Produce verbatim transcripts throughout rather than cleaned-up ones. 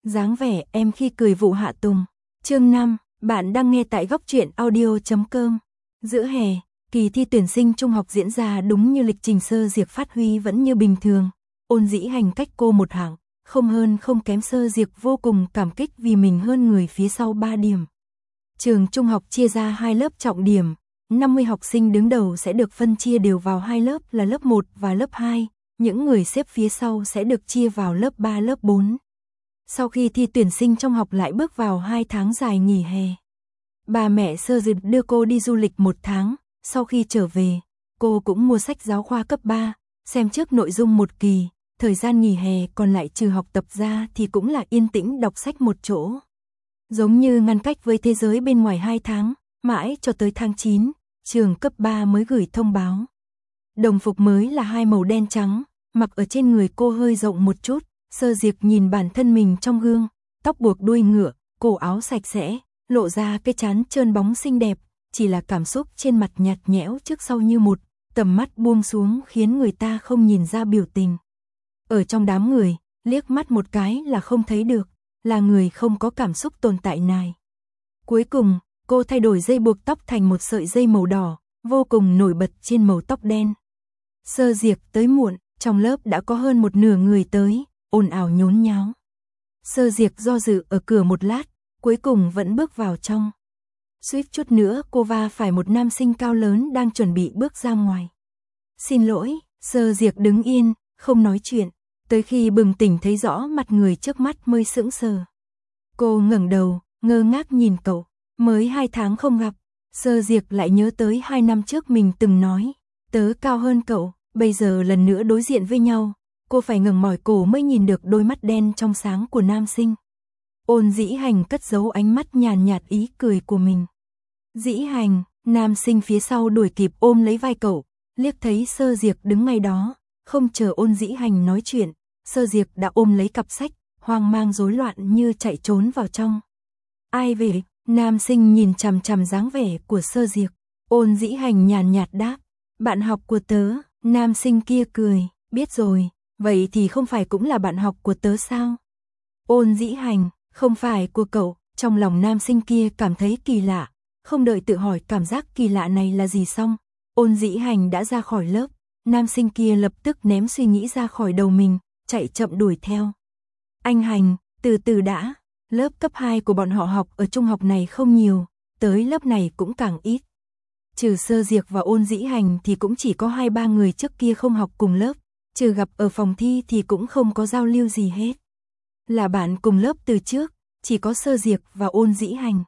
Dáng vẻ em khi cười vụ hạ tùng. Chương năm, bạn đang nghe tại góc truyện audio chấm com. Giữa hè, kỳ thi tuyển sinh trung học diễn ra đúng như lịch trình. Sơ Diệc phát huy vẫn như bình thường. Ôn Dĩ Hành cách cô một hạng, không hơn không kém. Sơ Diệc vô cùng cảm kích vì mình hơn người phía sau ba điểm. Trường trung học chia ra hai lớp trọng điểm, năm mươi học sinh đứng đầu sẽ được phân chia đều vào hai lớp là lớp một và lớp hai, những người xếp phía sau sẽ được chia vào lớp ba, lớp bốn. Sau khi thi tuyển sinh trong học lại bước vào hai tháng dài nghỉ hè. Bà mẹ Sơ Diệc đưa cô đi du lịch một tháng, sau khi trở về, cô cũng mua sách giáo khoa cấp ba, xem trước nội dung một kỳ, thời gian nghỉ hè còn lại trừ học tập ra thì cũng là yên tĩnh đọc sách một chỗ. Giống như ngăn cách với thế giới bên ngoài hai tháng, mãi cho tới tháng chín, trường cấp ba mới gửi thông báo. Đồng phục mới là hai màu đen trắng, mặc ở trên người cô hơi rộng một chút. Sơ Diệc nhìn bản thân mình trong gương, tóc buộc đuôi ngựa, cổ áo sạch sẽ, lộ ra cái trán trơn bóng xinh đẹp, chỉ là cảm xúc trên mặt nhạt nhẽo trước sau như một, tầm mắt buông xuống khiến người ta không nhìn ra biểu tình. Ở trong đám người, liếc mắt một cái là không thấy được, là người không có cảm xúc tồn tại này. Cuối cùng, cô thay đổi dây buộc tóc thành một sợi dây màu đỏ, vô cùng nổi bật trên màu tóc đen. Sơ Diệc tới muộn, trong lớp đã có hơn một nửa người tới, ồn ào nhốn nháo. Sơ Diệc do dự ở cửa một lát, cuối cùng vẫn bước vào trong. Suýt chút nữa cô va phải một nam sinh cao lớn đang chuẩn bị bước ra ngoài. Xin lỗi, Sơ Diệc đứng yên, không nói chuyện, tới khi bừng tỉnh thấy rõ mặt người trước mắt mới sững sờ. Cô ngẩng đầu, ngơ ngác nhìn cậu, mới hai tháng không gặp, Sơ Diệc lại nhớ tới hai năm trước mình từng nói, tớ cao hơn cậu, bây giờ lần nữa đối diện với nhau. Cô phải ngẩng mỏi cổ mới nhìn được đôi mắt đen trong sáng của nam sinh. Ôn Dĩ Hành cất giấu ánh mắt nhàn nhạt ý cười của mình. Dĩ Hành, nam sinh phía sau đuổi kịp ôm lấy vai cậu, liếc thấy Sơ Diệc đứng ngay đó, không chờ Ôn Dĩ Hành nói chuyện, Sơ Diệc đã ôm lấy cặp sách, hoang mang rối loạn như chạy trốn vào trong. Ai về? Nam sinh nhìn chằm chằm dáng vẻ của Sơ Diệc, Ôn Dĩ Hành nhàn nhạt đáp, bạn học của tớ. Nam sinh kia cười, biết rồi. Vậy thì không phải cũng là bạn học của tớ sao? Ôn Dĩ Hành, không phải của cậu. Trong lòng nam sinh kia cảm thấy kỳ lạ, không đợi tự hỏi cảm giác kỳ lạ này là gì xong, Ôn Dĩ Hành đã ra khỏi lớp. Nam sinh kia lập tức ném suy nghĩ ra khỏi đầu mình, chạy chậm đuổi theo. Anh Hành, từ từ đã. Lớp cấp hai của bọn họ học ở trung học này không nhiều, tới lớp này cũng càng ít. Trừ Sơ Diệc và Ôn Dĩ Hành thì cũng chỉ có hai ba người trước kia không học cùng lớp. Trừ gặp ở phòng thi thì cũng không có giao lưu gì hết. Là bạn cùng lớp từ trước, chỉ có Sơ Diệc và Ôn Dĩ Hành.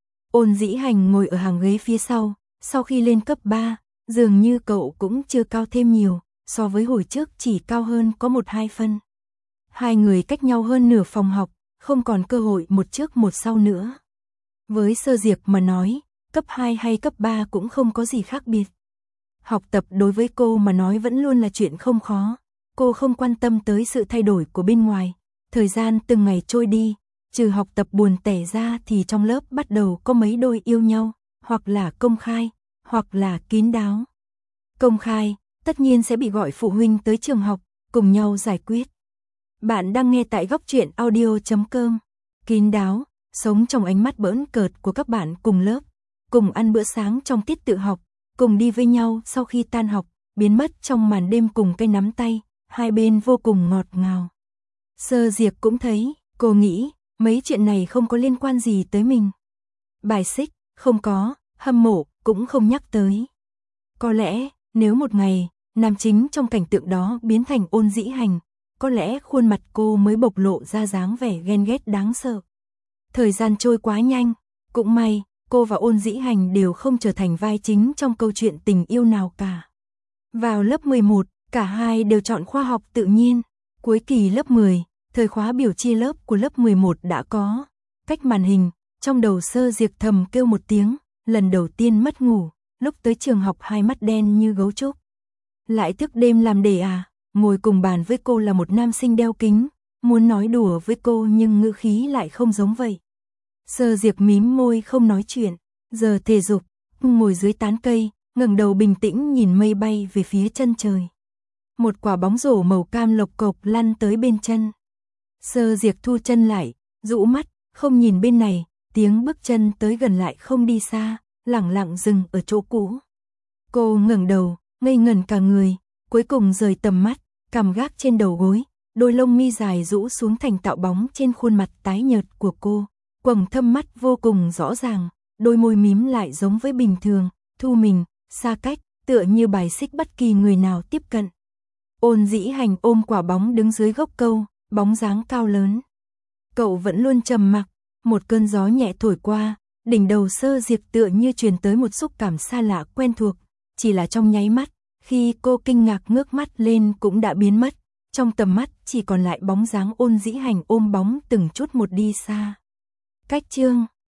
Ôn Dĩ Hành ngồi ở hàng ghế phía sau, sau khi lên cấp ba, dường như cậu cũng chưa cao thêm nhiều, so với hồi trước chỉ cao hơn có một hai phân. Hai người cách nhau hơn nửa phòng học, không còn cơ hội một trước một sau nữa. Với Sơ Diệc mà nói, cấp hai hay cấp ba cũng không có gì khác biệt. Học tập đối với cô mà nói vẫn luôn là chuyện không khó. Cô không quan tâm tới sự thay đổi của bên ngoài. Thời gian từng ngày trôi đi, trừ học tập buồn tẻ ra thì trong lớp bắt đầu có mấy đôi yêu nhau, hoặc là công khai, hoặc là kín đáo. Công khai, tất nhiên sẽ bị gọi phụ huynh tới trường học, cùng nhau giải quyết. Bạn đang nghe tại góc truyện audio chấm com. Kín đáo, sống trong ánh mắt bỡn cợt của các bạn cùng lớp, cùng ăn bữa sáng trong tiết tự học, cùng đi với nhau sau khi tan học, biến mất trong màn đêm cùng cây nắm tay. Hai bên vô cùng ngọt ngào. Sơ Diệc cũng thấy, cô nghĩ, mấy chuyện này không có liên quan gì tới mình. Bài xích, không có, hâm mộ, cũng không nhắc tới. Có lẽ, nếu một ngày, nam chính trong cảnh tượng đó biến thành Ôn Dĩ Hành, có lẽ khuôn mặt cô mới bộc lộ ra dáng vẻ ghen ghét đáng sợ. Thời gian trôi quá nhanh, cũng may, cô và Ôn Dĩ Hành đều không trở thành vai chính trong câu chuyện tình yêu nào cả. Vào lớp mười một, cả hai đều chọn khoa học tự nhiên. Cuối kỳ lớp mười, thời khóa biểu chia lớp của lớp mười một đã có. Cách màn hình, trong đầu Sơ Diệc thầm kêu một tiếng, lần đầu tiên mất ngủ, lúc tới trường học hai mắt đen như gấu trúc. Lại thức đêm làm đề à, ngồi cùng bàn với cô là một nam sinh đeo kính, muốn nói đùa với cô nhưng ngữ khí lại không giống vậy. Sơ Diệc mím môi không nói chuyện, giờ thể dục, ngồi dưới tán cây, ngẩng đầu bình tĩnh nhìn mây bay về phía chân trời. Một quả bóng rổ màu cam lộc cộc lăn tới bên chân. Sơ Diệc thu chân lại, Rũ mắt, không nhìn bên này, tiếng bước chân tới gần lại không đi xa, lẳng lặng dừng ở chỗ cũ. Cô ngẩng đầu, ngây ngẩn cả người, cuối cùng rời tầm mắt, cằm gác trên đầu gối, đôi lông mi dài rũ xuống thành tạo bóng trên khuôn mặt tái nhợt của cô, quầng thâm mắt vô cùng rõ ràng, đôi môi mím lại giống với bình thường, thu mình, xa cách, tựa như bài xích bất kỳ người nào tiếp cận. Ôn Dĩ Hành ôm quả bóng đứng dưới gốc câu, bóng dáng cao lớn. Cậu vẫn luôn trầm mặc, một cơn gió nhẹ thổi qua, đỉnh đầu Sơ Diệp tựa như truyền tới một xúc cảm xa lạ quen thuộc, chỉ là trong nháy mắt, khi cô kinh ngạc ngước mắt lên cũng đã biến mất, trong tầm mắt chỉ còn lại bóng dáng Ôn Dĩ Hành ôm bóng từng chút một đi xa. Cách chương